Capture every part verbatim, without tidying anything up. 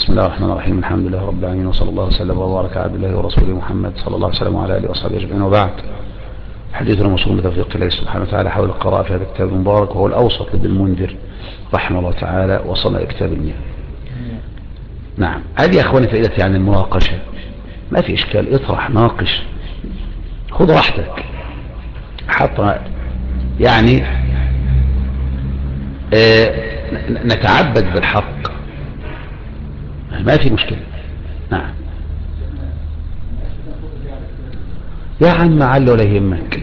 بسم الله الرحمن الرحيم. الحمد لله رب العالمين، وصلى الله وسلم وبارك على عبد الله ورسوله محمد صلى الله عليه وسلم وعلى اله وصحبه اجمعين، وبعد. حديثنا موصول بتوفيق الله سبحانه وتعالى حول القراءة في هذا الكتاب المبارك، وهو الأوسط لابن المنذر رحمه الله تعالى، وصلنا إلى كتاب المياه. نعم، هذه يا أخواني فائدتي عن المناقشة، ما في إشكال، اطرح، ناقش، خذ راحتك حتى يعني اه نتعبد بالحق، ما في مشكلة. نعم يا عم، عل ولا يهمك.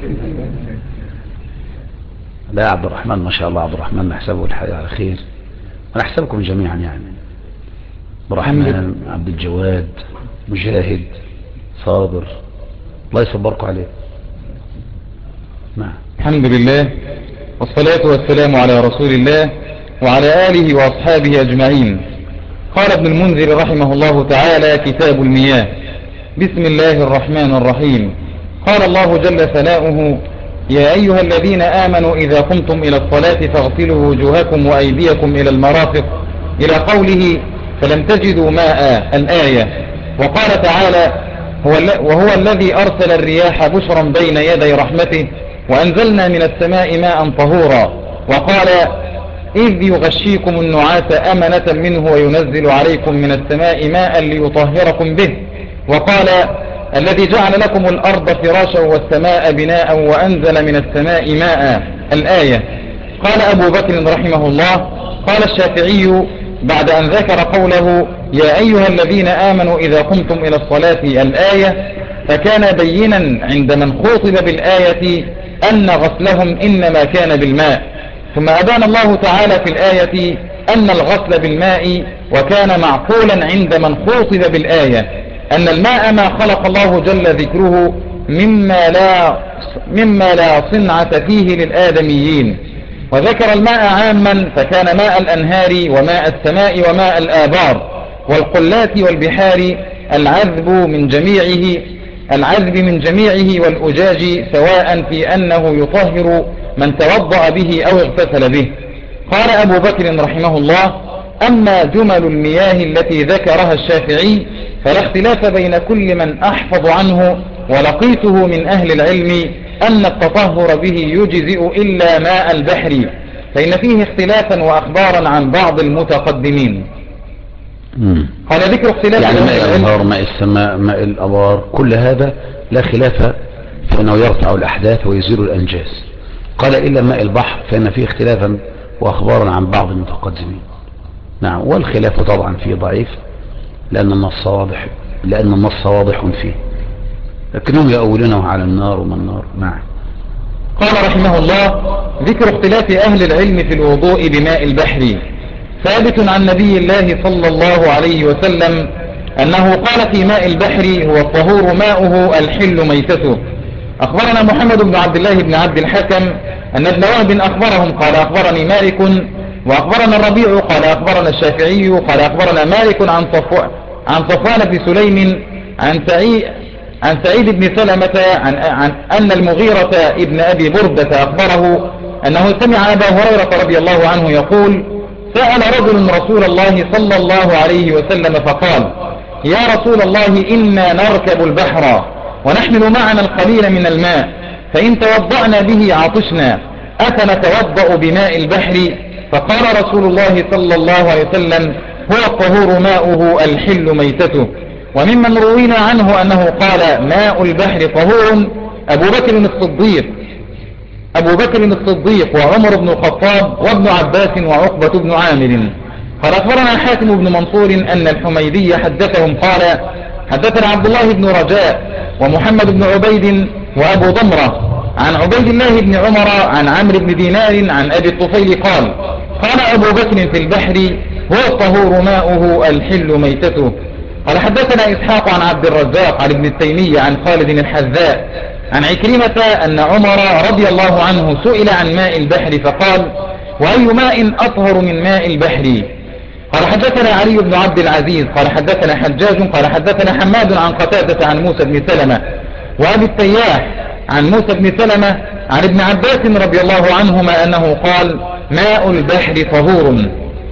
لا يا عبد الرحمن، ما شاء الله عبد الرحمن، نحسبه الحقيقة على خير، ونحسبكم جميعا يعني. عبد الرحمن، عبد الجواد، مجاهد، صابر، الله يصبركم عليه. نعم. الحمد لله والصلاة والسلام على رسول الله وعلى آله وأصحابه أجمعين. قال ابن المنذر رحمه الله تعالى: كتاب المياه. بسم الله الرحمن الرحيم. قال الله جل ثناؤه: يا أيها الذين آمنوا إذا قمتم إلى الصلاة فاغسلوا وجوهكم وأيديكم إلى المرافق، إلى قوله: فلم تجدوا ماء، الآية. وقال تعالى: هو وهو الذي أرسل الرياح بشرا بين يدي رحمته وأنزلنا من السماء ماء طهورا. وقال: إذ يغشيكم النعاس أمنة منه وينزل عليكم من السماء ماء ليطهركم به. وقال: الذي جعل لكم الأرض فراشا والسماء بناء وأنزل من السماء ماء، الآية. قال أبو بكر رحمه الله: قال الشافعي بعد أن ذكر قوله: يا أيها الذين آمنوا إذا قمتم إلى الصلاة، الآية، فكان بينا عند من خوطب بالآية أن غسلهم إنما كان بالماء، ثم أبان الله تعالى في الآية أن الغسل بالماء، وكان معقولا عند من خوطب بالآية أن الماء ما خلق الله جل ذكره مما لا, مما لا صنعة فيه للآدميين، وذكر الماء عاما فكان ماء الأنهار وماء السماء وماء الآبار والقلات والبحار العذب من جميعه العذب من جميعه والأجاج، سواء في أنه يطهر من توضأ به أو اغتسل به. قال أبو بكر رحمه الله: أما جمل المياه التي ذكرها الشافعي فلا اختلاف بين كل من أحفظ عنه ولقيته من أهل العلم أن التطهر به يجزئ إلا ماء البحر، فإن فيه اختلافا وأخبارا عن بعض المتقدمين. مم. قال: ذكر اختلاف يعني ماء الأنهار، ماء السماء، ماء الأبار، كل هذا لا خلاف فإنه يرفع الأحداث ويزيل الأنجاس. قال: إلا ماء البحر فإن فيه اختلافا وأخبارا عن بعض المتقدمين. نعم، والخلاف طبعا فيه ضعيف لأن النص واضح لأن النص واضح فيه، لكنهم يؤولونه على النار وما النار. نعم. قال رحمه الله: ذكر اختلاف أهل العلم في الوضوء بماء البحر. ثابت عن نبي الله صلى الله عليه وسلم أنه قال في ماء البحر: هو الطهور ماؤه الحل ميتته. أخبرنا محمد بن عبد الله بن عبد الحكم أن ابن وهب أخبرهم قال: أخبرني مالك، وأخبرنا الربيع قال: أخبرنا الشافعي قال: أخبرنا مالك عن صفوان عن صفوان بن سليم عن سعيد عن سعيد بن سلمة عن, عن أن المغيرة ابن أبي بردة أخبره أنه سمع أبا هريرة رضي الله عنه يقول: سأل رجل رسول الله صلى الله عليه وسلم فقال: يا رسول الله، إنا نركب البحر ونحمل معنا القليل من الماء، فإن توضأنا به عطشنا، أفنتوضأ بماء البحر؟ فقال رسول الله صلى الله عليه وسلم: هو الطهور ماؤه الحل ميتته. وممن روينا عنه أنه قال: ماء البحر طهور أبو بكر الصديق أبو بكر الصديق وعمر بن الخطاب وابن عباس وعقبة بن عامر. قال: أخبرنا حاتم بن منصور أن الحميدي حدثهم قال: حدثنا عبد الله بن رجاء ومحمد بن عبيد وأبو ضمرة عن عبيد الله بن عمر عن عمرو بن دينار عن أبي الطفيل قال: قال أبو بكر في البحر: هو الطهور ماؤه الحل ميتته. قال: حدثنا إسحاق عن عبد الرزاق عن ابن التيمية عن خالد الحذاء عن عكرمة أن عمر رضي الله عنه سئل عن ماء البحر فقال: وأي ماء أطهر من ماء البحر؟ قال: حدثنا علي بن عبد العزيز قال: حدثنا حجاج قال: حدثنا حماد عن قتادة عن موسى بن سلمة وأبي التياح عن موسى بن سلمة عن ابن عباس رضي الله عنهما أنه قال: ماء البحر طهور.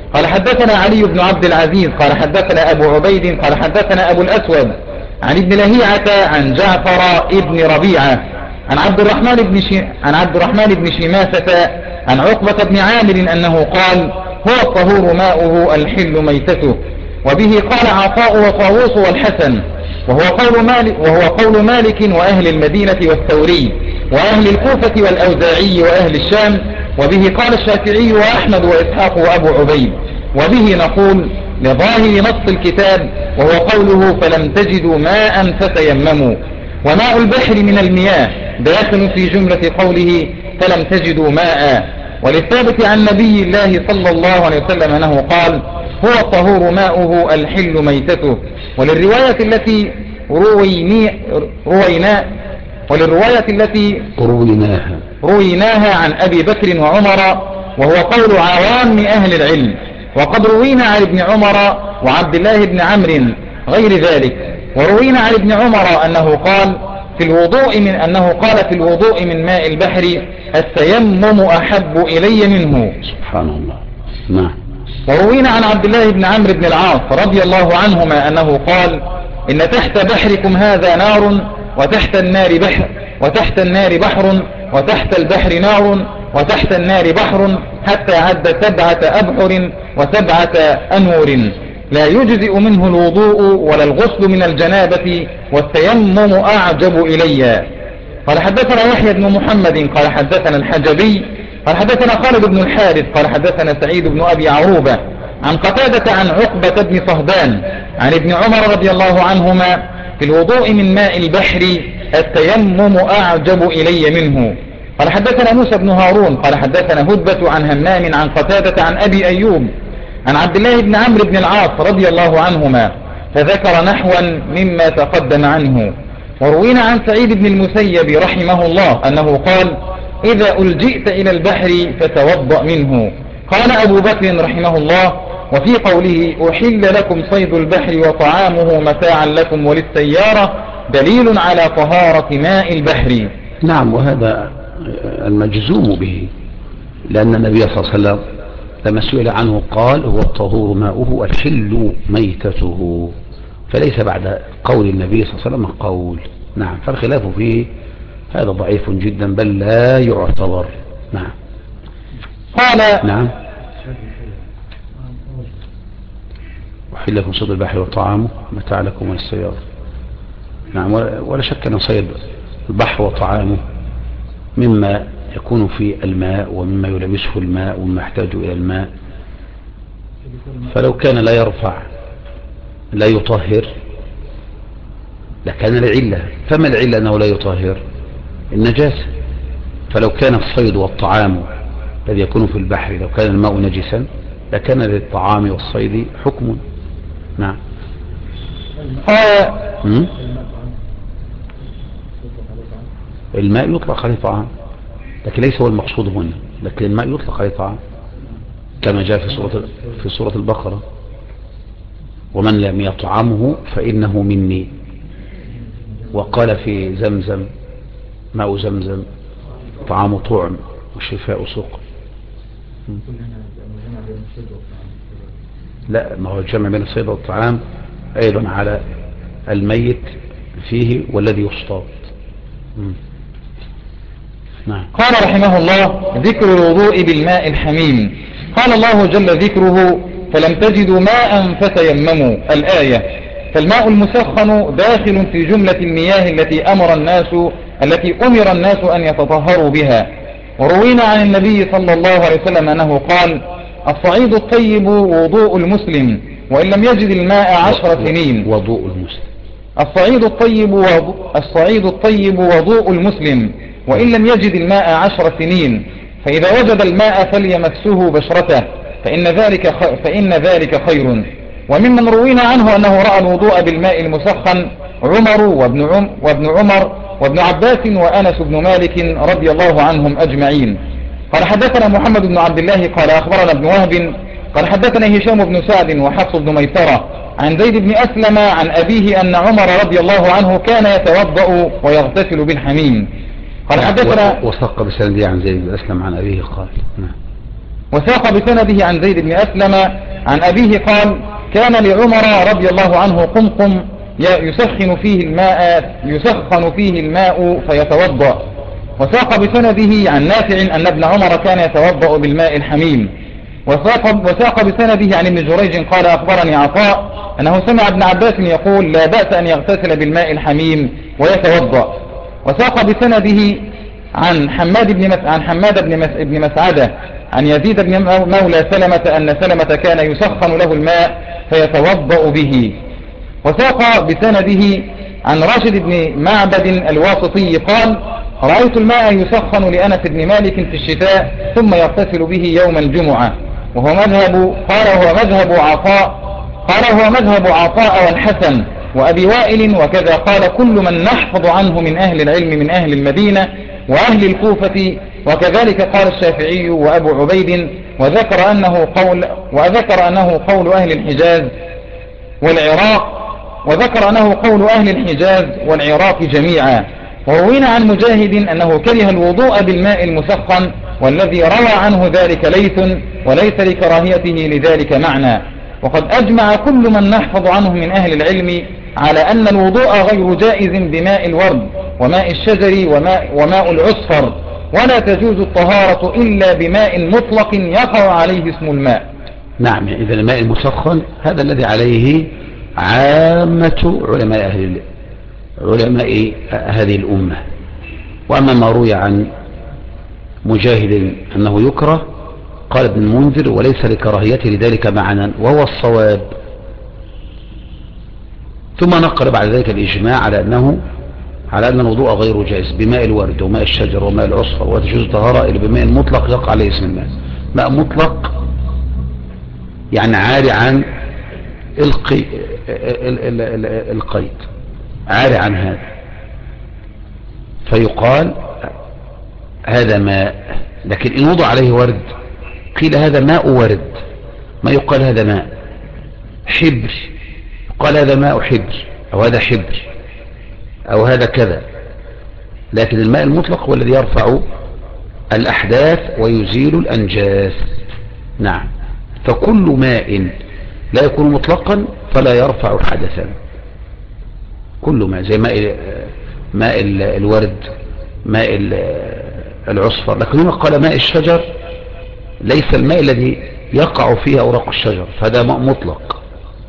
قال حدثنا علي بن عبد العزيز قال حدثنا أبو عبيد قال حدثنا أبو الأسود عن ابن لهيعة عن جعفر ابن ربيعة عن عبد الرحمن بن شي... عن عبد الرحمن بن شماسة عن عقبة بن عامر أنه قال هو الطهور ماؤه الحل ميتته. وبه قال عطاء وطاووس والحسن وهو قول مالك, وهو قول مالك وأهل المدينة والثوري وأهل الكوفة والأوزاعي وأهل الشام. وبه قال الشافعي وأحمد وإسحاق وأبو عبيد. وبه نقول لظاهر نص الكتاب وهو قوله فلم تجدوا ماء فتيمموا. وماء البحر من المياه داخل في جملة قوله فلم تجدوا ماء. وللثابت عن نبي الله صلى الله عليه وسلم أنه قال هو الطهور ماؤه الحل ميتته. وللرواية التي رويني روينا وللرواية التي رويناها رويناها عن أبي بكر وعمر وهو قول عوام أهل العلم. وقد روينا عن ابن عمر وعبد الله بن عمرو غير ذلك. وروينا عن ابن عمر أنه قال في الوضوء من أنه قال في الوضوء من ماء البحر التيمم أحب إلي منه. سبحان الله. نعم. وروينا عن عبد الله بن عمرو بن العاص رضي الله عنهما أنه قال إن تحت بحركم هذا نار وتحت النار بحر وتحت النار بحر وتحت البحر نار وتحت النار بحر حتى عد سبعة أبحر وسبعة أنور لا يجزئ منه الوضوء ولا الغسل من الجنابة والتيمم أعجب إلي. قال حدثنا يحيى بن محمد قال حدثنا الحجبي قال حدثنا خالد بن الحارث قال حدثنا سعيد بن أبي عروبة عن قتادة عن عقبة بن صهبان عن ابن عمر رضي الله عنهما في الوضوء من ماء البحر التيمم أعجب إلي منه. قال حدثنا موسى بن هارون قال حدثنا هدبة عن همام عن قتادة عن أبي أيوب عن عبد الله بن عمرو بن العاص رضي الله عنهما فذكر نحوا مما تقدم عنه. وروينا عن سعيد بن المسيب رحمه الله أنه قال إذا ألجئت إلى البحر فتوضأ منه. قال أبو بكر رحمه الله وفي قوله أحل لكم صيد البحر وطعامه متاعا لكم وللسيارة دليل على طهارة ماء البحر. نعم. وهذا المجزوم به لأن النبي صلى الله عليه وسلم لما سئل عنه قال هو الطهور ماؤه الحل ميتته فليس بعد قول النبي صلى الله عليه وسلم قول. نعم. فالخلاف فيه هذا ضعيف جدا بل لا يعتبر. نعم. قال نعم. أحل لكم صيد البحر وطعامه متاع لكم وللسيارة. نعم. ولا شك أن صيد البحر وطعامه مما يكون في الماء ومما يلبسه الماء ومما يحتاج إلى الماء فلو كان لا يرفع لا يطهر لكان العلة. فما العلة أنه لا يطهر؟ النجاسة. فلو كان الصيد والطعام الذي يكون في البحر لو كان الماء نجسا لكان للطعام والصيد حكم. نعم. الماء يطلق عليه طعام لكن ليس هو المقصود هنا لكن الماء يطلق عليه طعام كما جاء في سورة في سورة البقرة ومن لم يطعمه فإنه مني. وقال في زمزم ماء زمزم طعام طعم وشفاء سقم. لا ما هو الجمع بين الصيد والطعام أيضا على الميت فيه والذي يصطاد. نعم. قال رحمه الله ذكر الوضوء بالماء الحميم. قال الله جل ذكره فلم تجدوا ماء فتيمموا الآية. فالماء المسخن داخل في جملة المياه التي أمر الناس التي أمر الناس أن يتطهروا بها. وروينا عن النبي صلى الله عليه وسلم أنه قال الصعيد الطيب وضوء المسلم وإن لم يجد الماء عشر سنين. وضوء المسلم. الصعيد الطيب وضوء الصعيد الطيب وضوء المسلم وإن لم يجد الماء عشر سنين فإذا وجد الماء فليمسه بشرته فإن ذلك فإن ذلك خير. وممن روينا عنه أنه رأى الوضوء بالماء المسخن عمر وابن عم وابن عمر وابن عباس وأنس بن مالك رضي الله عنهم أجمعين. قال حدثنا محمد بن عبد الله قال أخبرنا ابن وهب قال حدثنا هشام بن سعد وحفص بن ميسرة عن زيد بن أسلم عن أبيه أن عمر رضي الله عنه كان يتوضأ ويغتسل بالحميم. قال حدثنا وثق بسنده عن زيد بن أسلم عن أبيه قال. نعم. وساق بسنده عن زيد بن أسلم عن أبيه قال كان لعمر رضي الله عنه قمقم يسخن فيه الماء يسخن فيه الماء فيتوضأ. وساق بسنده عن نافع أن ابن عمر كان يتوضأ بالماء الحميم. وساق, وساق بسنده عن ابن جريج قال أخبرني عطاء أنه سمع ابن عباس يقول لا بأس أن يغتسل بالماء الحميم ويتوضأ. وساق بسنده عن حماد بن مس... عن حماد بن, مس... بن مسعدة عن يزيد بن مولى سلمة أن سلمة كان يسخن له الماء فيتوضأ به. وساق بسنده عن راشد بن معبد الواسطي قال رأيت الماء يسخن لأنس بن مالك في الشتاء ثم يغتسل به يوم الجمعة، وهو مذهب قال هو مذهب عطاء قال هو مذهب عطاء والحسن وأبي وائل، وكذا قال كل من نحفظ عنه من أهل العلم من أهل المدينة وأهل الكوفة، وكذلك قال الشافعي وأبو عبيد، وذكر أنه قول وذكر أنه قول أهل الحجاز والعراق وذكر أنه قول أهل الحجاز والعراق جميعا. وروينا عن مجاهد أنه كره الوضوء بالماء المسخن، والذي روى عنه ذلك ليث، وليس لكراهيته لذلك معنى. وقد أجمع كل من نحفظ عنه من أهل العلم على أن الوضوء غير جائز بماء الورد وماء الشجر وماء, وماء العصفر، ولا تجوز الطهارة إلا بماء مطلق يقع عليه اسم الماء. نعم، إذا الماء المسخن هذا الذي عليه عامة علماء أهل علماء هذه الأمة. وأما ما روي عن مجاهد أنه يكره قال ابن المنذر وليس لكراهيته لذلك معنى وهو الصواب. ثم نقل بعد ذلك الإجماع على أنه على أن الوضوء غير جائز بماء الورد وماء الشجر وماء العصفر، وتجوز طهارة إلا بماء مطلق يقع عليه اسم الماء. ماء مطلق يعني عاري عن القي... القيد، عاري عن هذا، فيقال هذا ماء. لكن إن وضع عليه ورد قيل هذا ماء ورد، ما يقال هذا ماء حبر، يقال هذا ماء حبر أو هذا حبر أو هذا كذا. لكن الماء المطلق هو الذي يرفع الأحداث ويزيل الأنجاس. نعم، فكل ماء لا يكون مطلقا فلا يرفع حدثا، كل ماء زي ماء ماء الورد ماء العصفر. لكن هنا قال ماء الشجر ليس الماء الذي يقع فيه أوراق الشجر، فهذا ماء مطلق.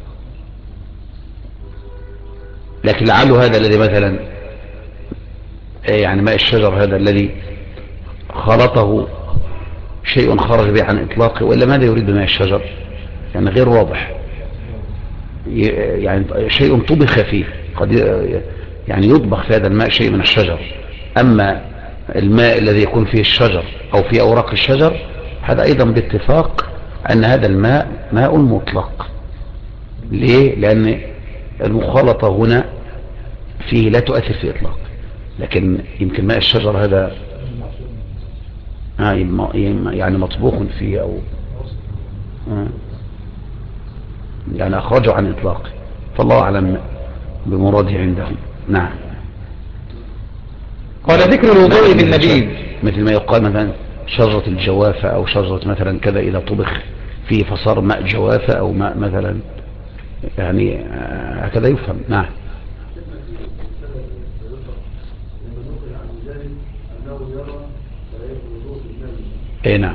لكن لعله هذا الذي مثلا يعني ماء الشجر هذا الذي خلطه شيء خرج به عن إطلاقه، وإلا ماذا يريد بماء الشجر؟ يعني غير واضح، يعني شيء طبخ فيه، قد يعني يطبخ في هذا الماء شيء من الشجر. أما الماء الذي يكون فيه الشجر أو فيه أوراق الشجر هذا أيضا باتفاق أن هذا الماء ماء مطلق. ليه؟ لأن المخالطة هنا فيه لا تؤثر في إطلاق، لكن يمكن ماء الشجر هذا يعني مطبوخ فيه أو يعني أخرجه عن إطلاقه، فالله أعلم بمراده عندهم. نعم. قال ذكر الوضوء بالنبيذ مثل ما يقال مثلا شجرة الجوافة أو شجرة مثلا كذا إذا طبخ فيه فصار ماء جوافة أو ماء مثلا، يعني هكذا يفهم. نعم. اي نعم.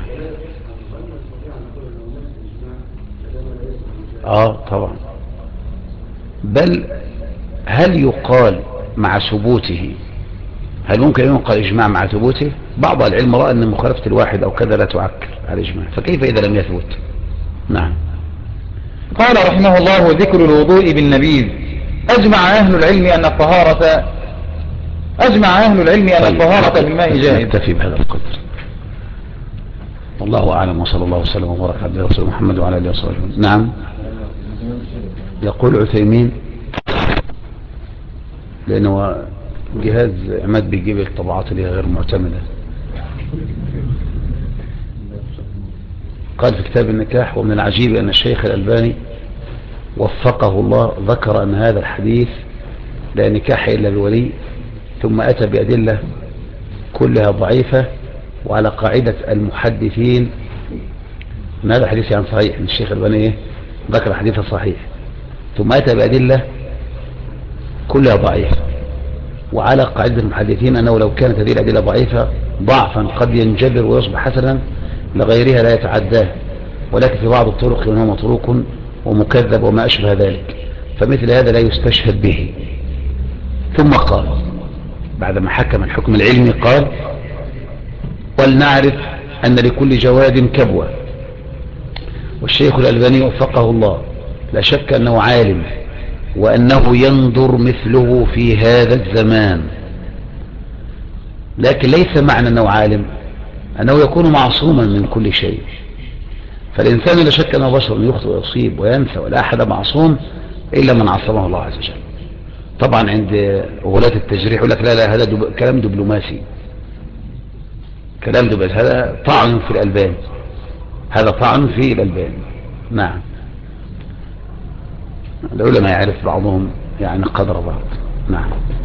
اه طبعا. بل هل يقال مع ثبوته، هل ممكن ان يقال اجماع مع ثبوته؟ بعض العلم رأى ان مخالفة الواحد او كذا لا تعكر على الاجماع، فكيف اذا لم يثبت؟ نعم. قال رحمه الله ذكر الوضوء بالنبيذ. اجمع اهل العلم ان الطهارة اجمع اهل العلم ان الطهارة بالماء جائز. نكتفي بهذا القدر، والله اعلم، وصلى الله وسلم وبارك على رسول محمد وعلى اله وصحبه. نعم. يقول عثيمين لانه جهاز عماد بيجيب الطبعات اللي غير معتمدة، قال في كتاب النكاح: ومن العجيب أن الشيخ الألباني وفقه الله ذكر أن هذا الحديث لا نكاح إلا بولي، ثم أتى بأدلة كلها ضعيفة، وعلى قاعدة المحدثين ان هذا حديث يعني صحيح، ان الشيخ الألباني ايه ذكر حديثه صحيح، ثم اتى بأدلة كلها ضعيفة. وعلى قاعدة المحدثين انه لو كانت هذه الأدلة ضعيفة ضعفا قد ينجبر ويصبح حسنا لغيرها لا يتعداه، ولكن في بعض الطرق منها متروك ومكذب وما أشبه ذلك، فمثل هذا لا يستشهد به. ثم قال بعدما حكم الحكم العلمي قال: ولنعرف أن لكل جواد كبوة. والشيخ الألباني وفقه الله لا شك أنه عالم، وأنه ينظر مثله في هذا الزمان، لكن ليس معنى أنه عالم أنه يكون معصوما من كل شيء. فالإنسان لا شك أنه بشر يخطئ ويصيب وينسى، ولا أحد معصوم إلا من عصمه الله عز وجل. طبعا عند غلاة التجريح يقول لك لا لا هذا دب... كلام دبلوماسي، كلام دبلوماسي، هذا طعن في الألبان، هذا طعن في الألبان. نعم، العلماء يعرف بعضهم يعني قدر بعض. نعم.